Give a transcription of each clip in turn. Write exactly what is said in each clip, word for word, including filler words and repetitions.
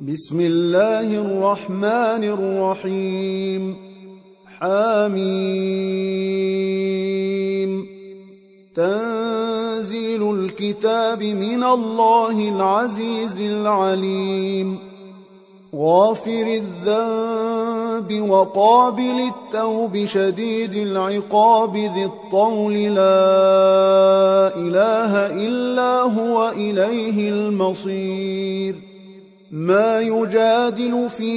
بسم الله الرحمن الرحيم حميم تنزيل الكتاب من الله العزيز العليم غافر الذنب وقابل التوب شديد العقاب ذي الطول لا إله إلا هو إليه المصير ما يجادل في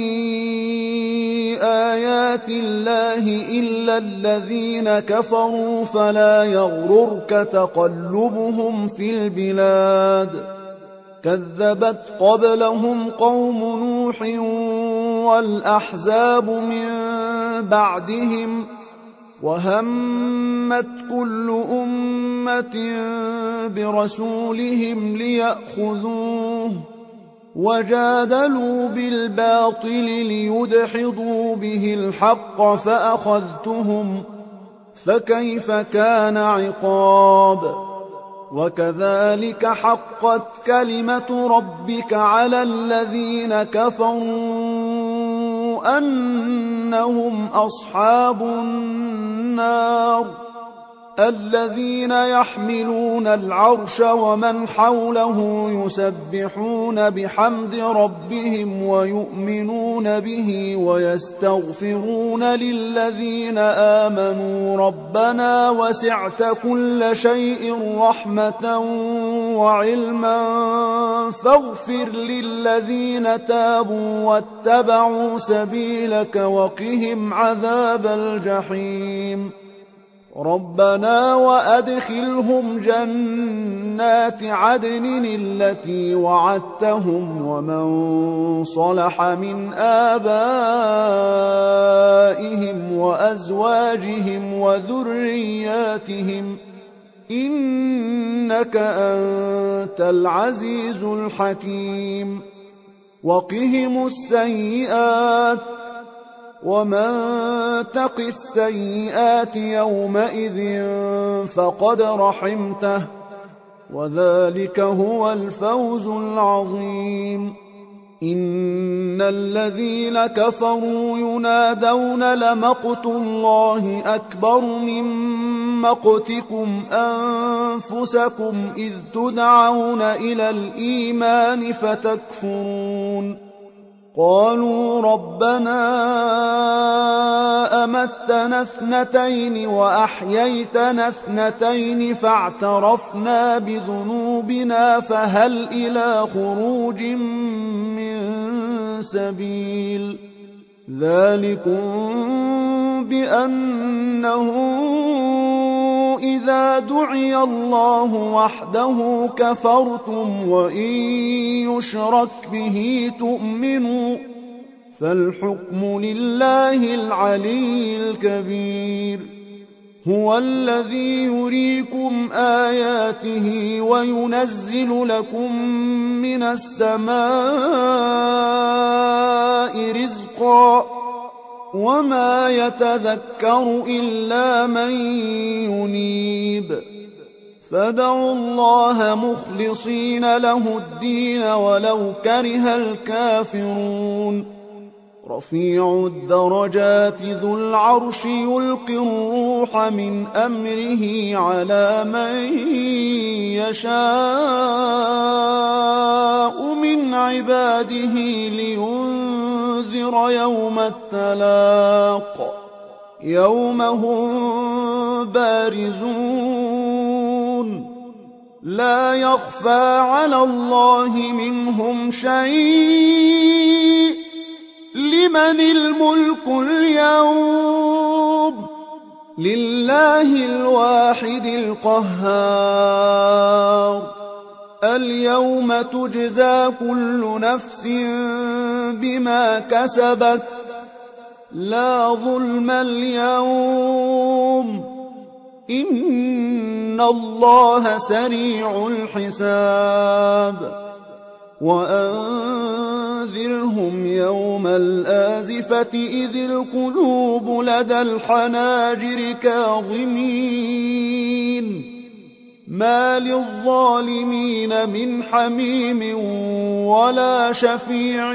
آيات الله إلا الذين كفروا فلا يغررك تقلبهم في البلاد كذبت قبلهم قوم نوح والأحزاب من بعدهم وهمت كل أمة برسولهم ليأخذوه وجادلوا بالباطل ليدحضوا به الحق فأخذتهم فكيف كان عقاب وكذلك حقت كلمة ربك على الذين كفروا أنهم أصحاب النار الذين يحملون العرش ومن حوله يسبحون بحمد ربهم ويؤمنون به ويستغفرون للذين آمنوا ربنا وسعت كل شيء رحمة وعلما فاغفر للذين تابوا واتبعوا سبيلك وقهم عذاب الجحيم ربنا وأدخلهم جنات عدن التي وعدتهم ومن صلح من آبائهم وأزواجهم وذرياتهم إنك أنت العزيز الحكيم وقهم السيئات ومن تق السيئات يومئذ فقد رحمته وذلك هو الفوز العظيم إن الذين كفروا ينادون لمقت الله أكبر من مقتكم أنفسكم إذ تدعون إلى الإيمان فتكفرون قالوا ربنا أمتنا اثنتين وأحييتنا اثنتين فاعترفنا بذنوبنا فهل إلى خروج من سبيل ذلكم بأنه إذا دعي الله وحده كفرتم وإن يشرك به تؤمنوا فالحكم لله العلي الكبير هو الذي يريكم آياته وينزل لكم من السماء رزقا وما يتذكر إلا من ينيب فادعوا الله مخلصين له الدين ولو كره الكافرون رفيع الدرجات ذو العرش يلقي الروح من أمره على من يشاء من عباده لينذر يوم التلاق يوم هم بارزون لا يخفى على الله منهم شيء لمن الملك اليوم لله الواحد القهار اليوم تجزى كل نفس بما كسبت لا ظلم اليوم إن الله سريع الحساب وأنذرهم يوم الآزفة إذ القلوب لدى الحناجر كاظمين ما للظالمين من حميم ولا شفيع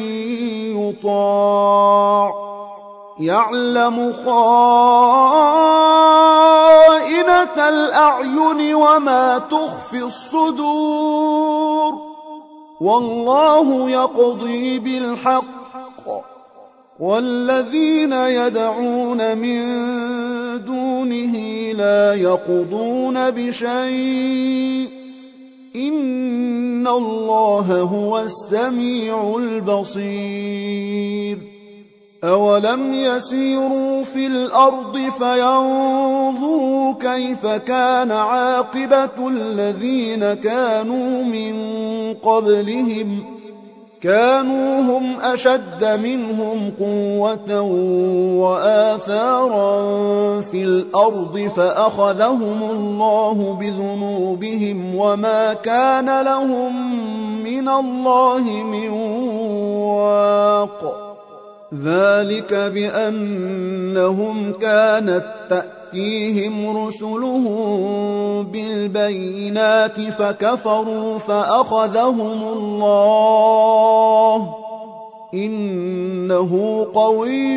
يطاع يعلم خائنة الأعين وما تخفي الصدور والله يقضي بالحق والذين يدعون من دونه لا يقضون بشيء إن الله هو السميع البصير أولم يسيروا في الأرض فينظروا كيف كان عاقبة الذين كانوا من قبلهم كانوا هم أشد منهم قوة وآثارا في الأرض فأخذهم الله بذنوبهم وما كان لهم من الله من واق ذلك بأنهم كانت تأتيهم رسلهم بالبينات فكفروا فأخذهم الله إنه قوي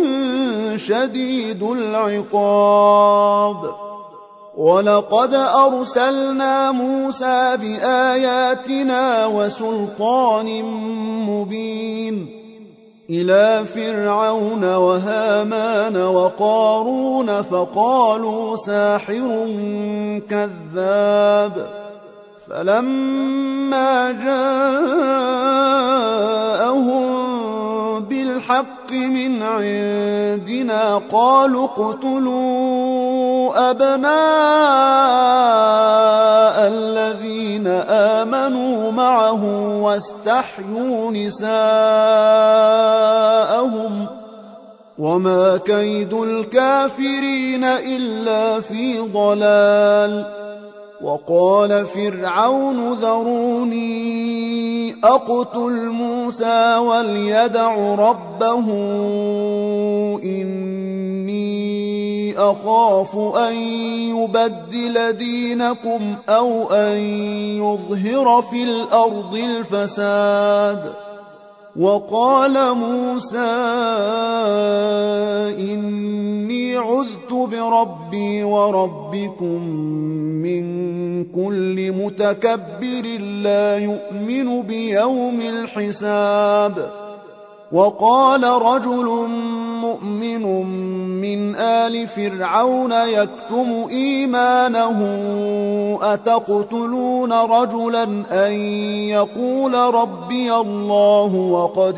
شديد العقاب ولقد أرسلنا موسى بآياتنا وسلطان مبين إلى فرعون وهامان وقارون فقالوا ساحر كذاب فلما جاءهم بالحق من عندنا قالوا اقتلوا أبناء الذين آمنوا معه واستحيوا نساءهم وما كيد الكافرين إلا في ضلال وقال فرعون ذروني أقتل موسى وليدع ربه إني أخاف أن يبدل دينكم أو أن يظهر في الأرض الفساد وقال موسى إني عذت بربي وربكم من كل متكبر لا يؤمن بيوم الحساب وقال رجل مؤمن من آل فرعون يكتم إيمانه أتقتلون رجلا أن يقول ربي الله وقد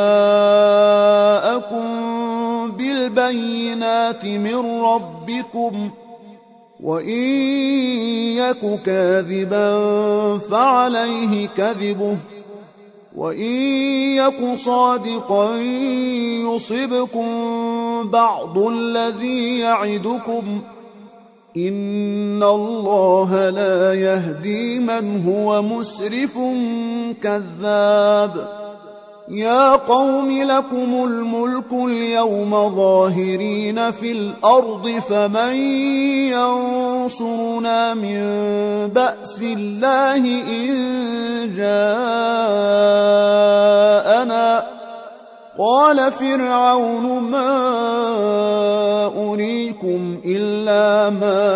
جاءكم بالبينات من ربكم وإن يك كاذبا فعليه كذبه وإن يك صادقا يصبكم بعض الذي يعدكم إن الله لا يهدي من هو مسرف كذاب يا قوم لكم الملك اليوم ظاهرين في الأرض فمن ينصرنا من بأس الله إن جاءنا قال فرعون ما أريكم إلا ما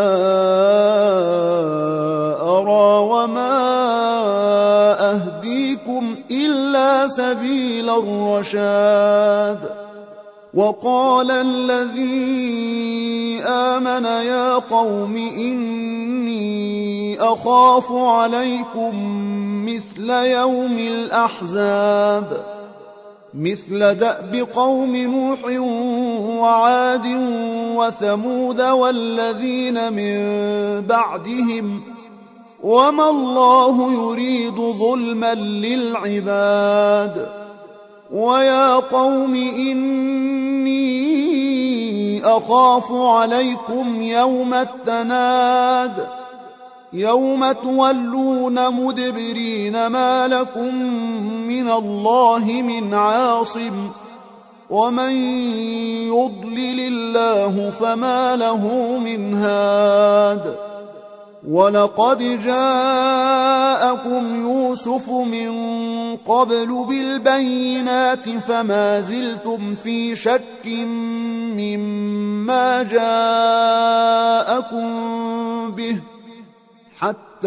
أرى وما أهديكم إلا سبيل الرشاد وقال الذي آمن يا قوم إني أخاف عليكم مثل يوم الأحزاب مثل دأب قوم نوح وعاد وثمود والذين من بعدهم وما الله يريد ظلما للعباد ويا قوم إني أخاف عليكم يوم التناد يوم تولون مدبرين ما لكم من الله من عاصم ومن يضلل الله فما له من هاد ولقد جاءكم يوسف من قبل بالبينات فما زلتم في شك مما جاءكم به حتى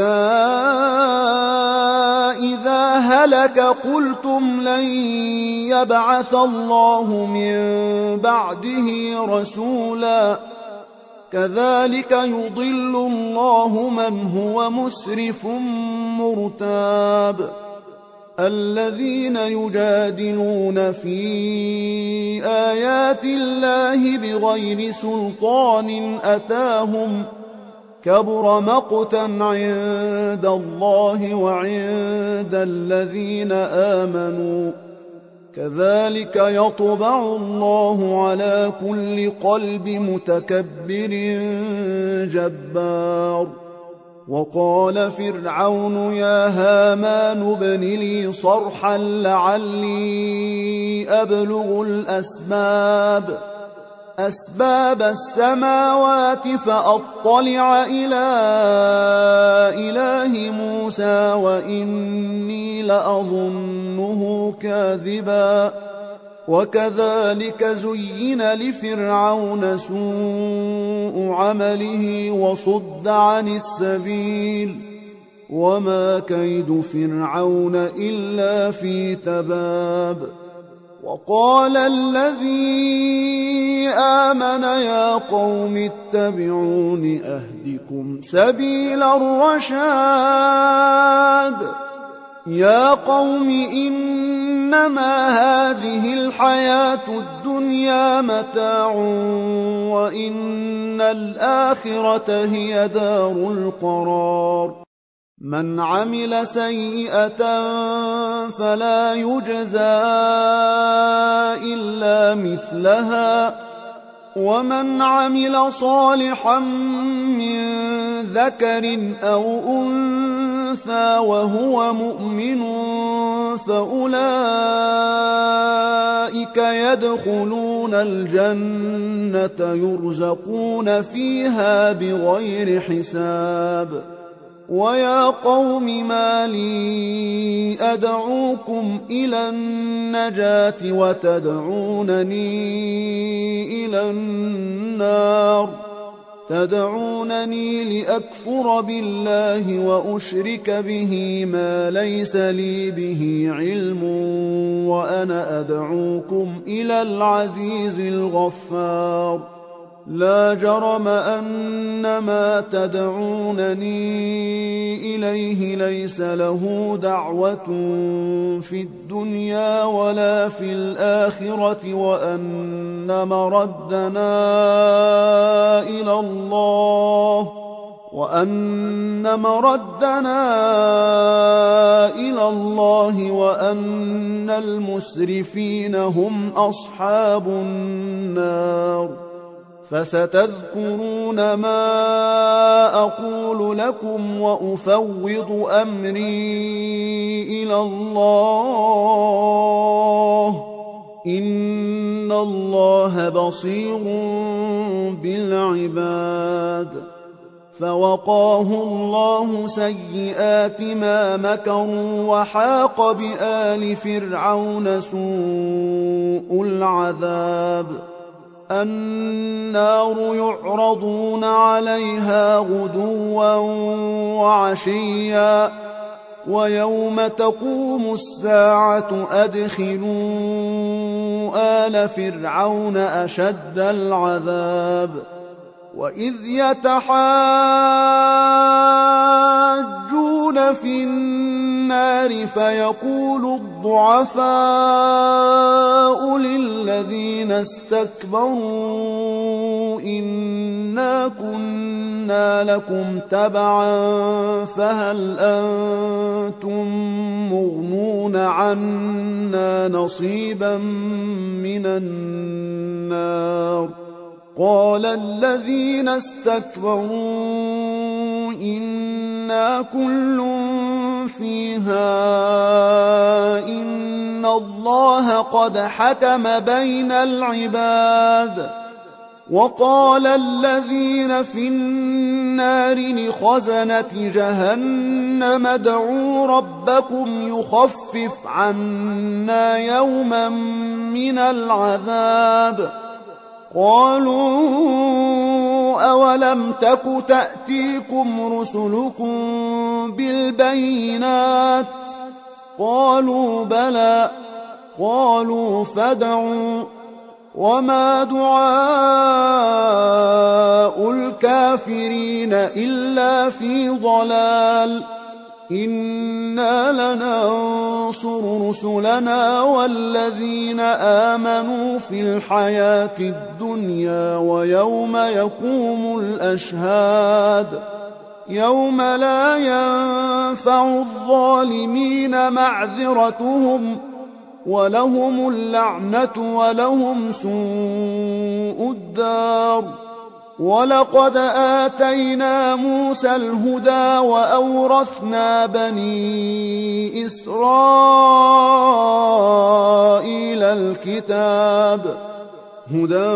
إذا هلك قلتم لن يبعث الله من بعده رسولا كذلك يضل الله من هو مسرف مرتاب الذين يجادلون في آيات الله بغير سلطان أتاهم كبر مقتا عند الله وعند الذين آمنوا كذلك يطبع الله على كل قلب متكبر جبار وقال فرعون يا هامان ابن لي صرحا لعلي أبلغ الأسباب أسباب السماوات فأطلع إلى إله موسى وإني لأظنه كاذبا وكذلك زين لفرعون سوء عمله وصد عن السبيل وما كيد فرعون إلا في تباب وقال الذي آمن يا قوم اتبعون أهدكم سبيل الرشاد يا قوم إنما هذه الحياة الدنيا متاع وإن الآخرة هي دار القرار من عمل سيئة فلا يجزى إلا مثلها ومن عمل صالحا من ذكر أو أنثى وهو مؤمن فأولئك يدخلون الجنة يرزقون فيها بغير حساب ويا قوم ما لي أدعوكم إلى النجاة وتدعونني إلى النار تدعونني لأكفر بالله وأشرك به ما ليس لي به علم وأنا أدعوكم إلى العزيز الغفار لا جرم أن ما تدعونني إليه ليس له دعوة في الدنيا ولا في الآخرة وأن مردنا إلى الله وأن مردنا إلى الله وأن المسرفين هم أصحاب النار فستذكرون ما أقول لكم وأفوض أمري إلى الله إن الله بصير بالعباد فوقاه الله سيئات ما مكروا وحاق بآل فرعون سوء العذاب النار يعرضون عليها غدوا وعشيا ويوم تقوم الساعة أدخلوا آل فرعون أشد العذاب وإذ يتحاجون في النار فيقول الضعفاء للذين استكبروا إنا كنا لكم تبعا فهل أنتم مغنون عنا نصيبا من النار قال الذين استكبروا إنا كل فيها إن الله قد حكم بين العباد وقال الذين في النار لخزنة جهنم ادعوا ربكم يخفف عنا يوما من العذاب قالوا أولم تك تأتيكم رسلكم بالبينات قالوا بلى قالوا فادعوا وما دعاء الكافرين إلا في ضلال إنا لننصر رسلنا والذين آمنوا في الحياة الدنيا ويوم يقوم الأشهاد يوم لا ينفع الظالمين معذرتهم ولهم اللعنة ولهم سوء الدار ولقد آتينا موسى الهدى وأورثنا بني إسرائيل الكتاب هدى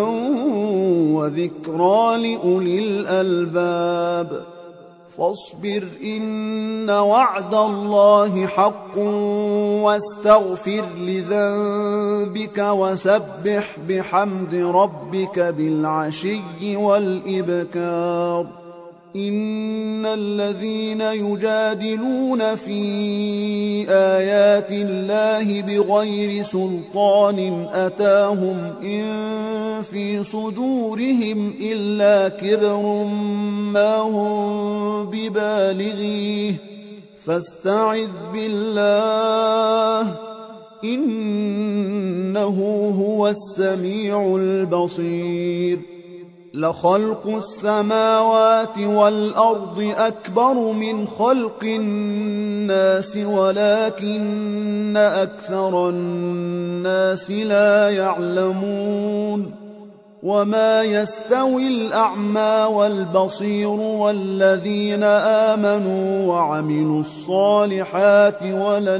وذكرى لأولي الألباب فاصبر إن وعد الله حق واستغفر لذنبك وسبح بحمد ربك بالعشي والإبكار إن الذين يجادلون في آيات الله بغير سلطان أتاهم إن في صدورهم إلا كبر ما هم ببالغيه فاستعذ بالله إنه هو السميع البصير لخلق السماوات والأرض أكبر من خلق الناس ولكن أكثر الناس لا يعلمون وما يستوي الأعمى والبصير والذين آمنوا وعملوا الصالحات ولا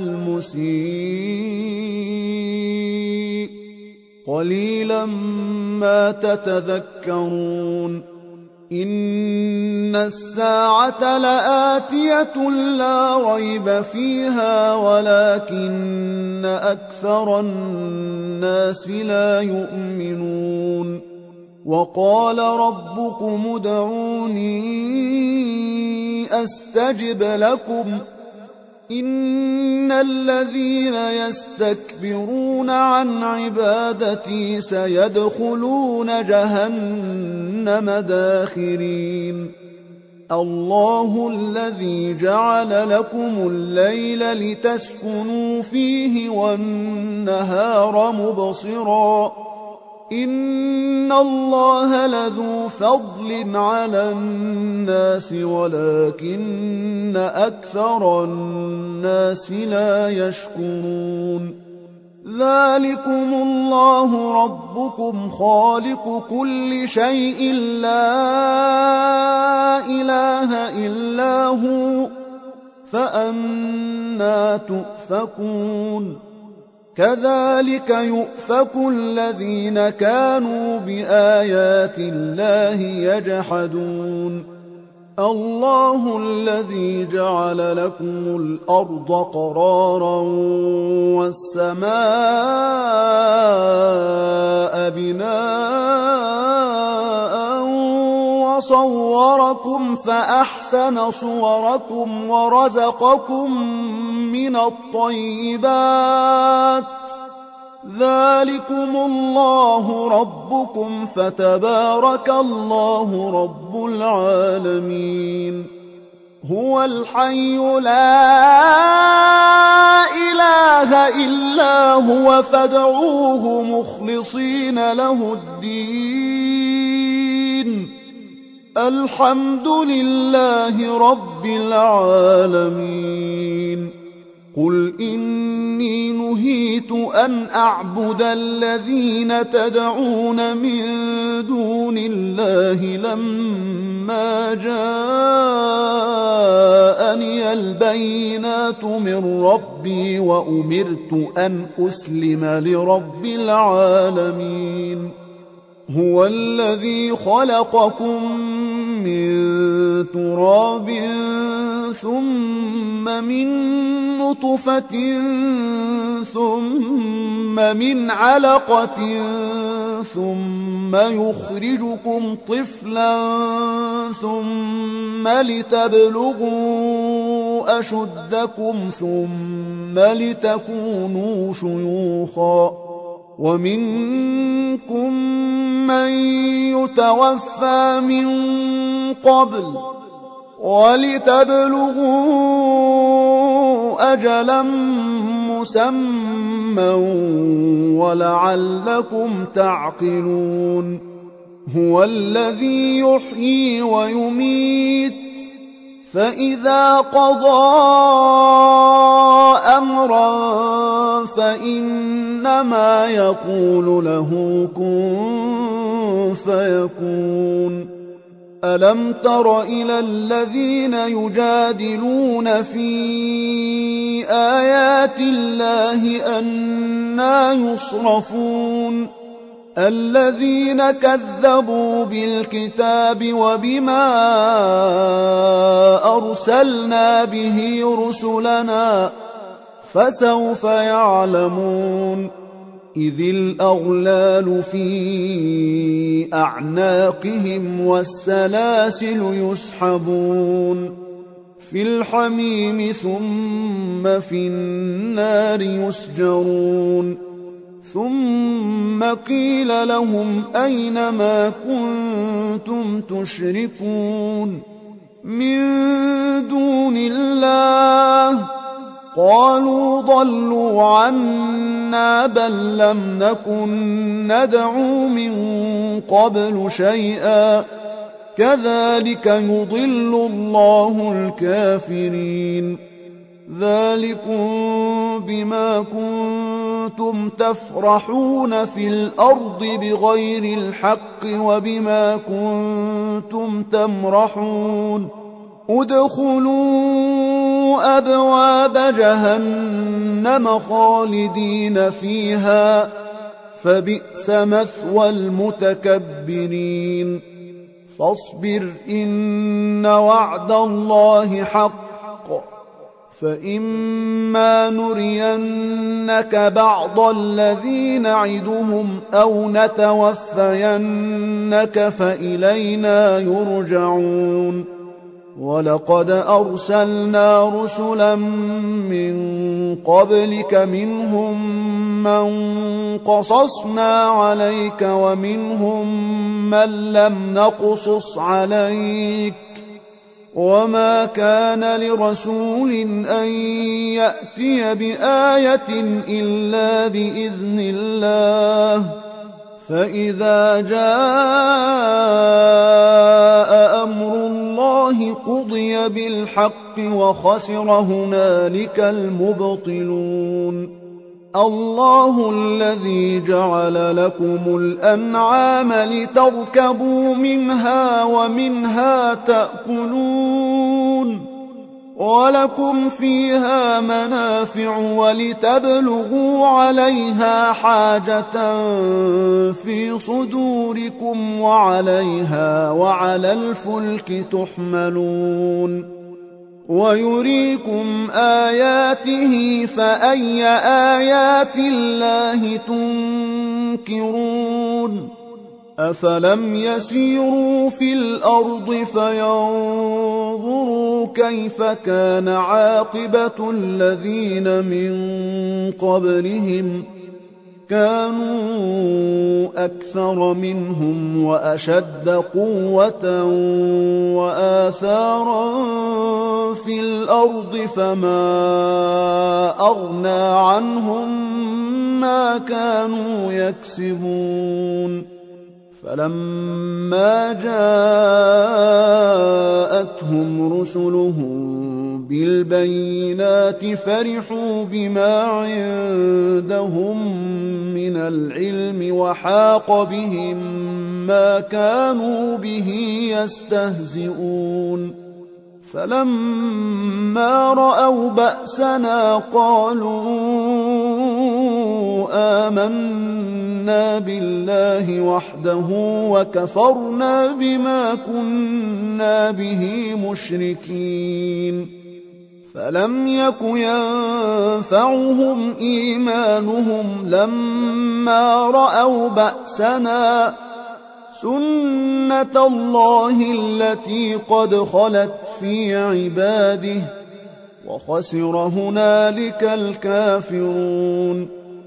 المسيء قليلا ما تتذكرون إن الساعة لآتية لا ريب فيها ولكن أكثر الناس لا يؤمنون وقال ربكم ادعوني أستجب لكم إن الذين يستكبرون عن عبادتي سيدخلون جهنم داخرين الله الذي جعل لكم الليل لتسكنوا فيه والنهار مبصرا إن الله لذو فضل على الناس ولكن أكثر الناس لا يشكرون ذلكم الله ربكم خالق كل شيء لا إله إلا هو فأنى تؤفكون كذلك يؤفك الذين كانوا بآيات الله يجحدون الله الذي جعل لكم الأرض قرارا والسماء بناء وصوركم فأحسن صوركم ورزقكم من الطيبات ذلكم الله ربكم فتبارك الله رب العالمين هو الحي لا إله إلا هو فادعوه مخلصين له الدين الحمد لله رب العالمين قل إني نهيت أن أعبد الذين تدعون من دون الله لما جاءني البينات من ربي وأمرت أن أسلم لرب العالمين هو الذي خلقكم من تراب ثم من نطفة ثم من علقة ثم يخرجكم طفلا ثم لتبلغوا أشدكم ثم لتكونوا شيوخا ومنكم من يتوفى من قبل ولتبلغوا أجلا مسمى ولعلكم تعقلون هو الذي يحيي ويميت فإذا قضى أمرا فإنما يقول له كن فيكون ألم تر إلى الذين يجادلون في آيات الله أنى يصرفون الذين كذبوا بالكتاب وبما أرسلنا به رسلنا فسوف يعلمون إذ الأغلال في أعناقهم والسلاسل يسحبون في الحميم ثم في النار يسجرون ثم قيل لهم أين ما كنتم تشركون من دون الله قالوا ضلوا عنا بل لم نكن ندعو من قبل شيئا كذلك يضل الله الكافرين ذلكم بما كنتم تفرحون في الأرض بغير الحق وبما كنتم تمرحون ادخلوا أبواب جهنم خالدين فيها فبئس مثوى المتكبرين فاصبر إن وعد الله حق فإما نرينك بعض الذي نعدهم أو نتوفينك فإلينا يرجعون ولقد أرسلنا رسلا من قبلك منهم من قصصنا عليك ومنهم من لم نقصص عليك وما كان لرسول أن يأتي بآية إلا بإذن الله فإذا جاء أمر الله قضي بالحق وخسر هنالك المبطلون الله الذي جعل لكم الأنعام لتركبوا منها ومنها تأكلون ولكم فيها منافع ولتبلغوا عليها حاجة في صدوركم وعليها وعلى الفلك تحملون ويريكم آياته فأي آيات الله تنكرون أفلم يسيروا في الأرض فينظروا كيف كان عاقبة الذين من قبلهم كانوا أكثر منهم وأشد قوة وآثارا في الأرض فما أغنى عنهم ما كانوا يكسبون فلما جاءتهم رسلهم بالبينات فرحوا بما عندهم من العلم وحاق بهم ما كانوا به يستهزئون فلما رأوا بأسنا قالوا آمنا آمنا بالله وحده وكفرنا بما كنا به مشركين فلم يك ينفعهم إيمانهم لما رأوا بأسنا سنة الله التي قد خلت في عباده وخسر هنالك الكافرون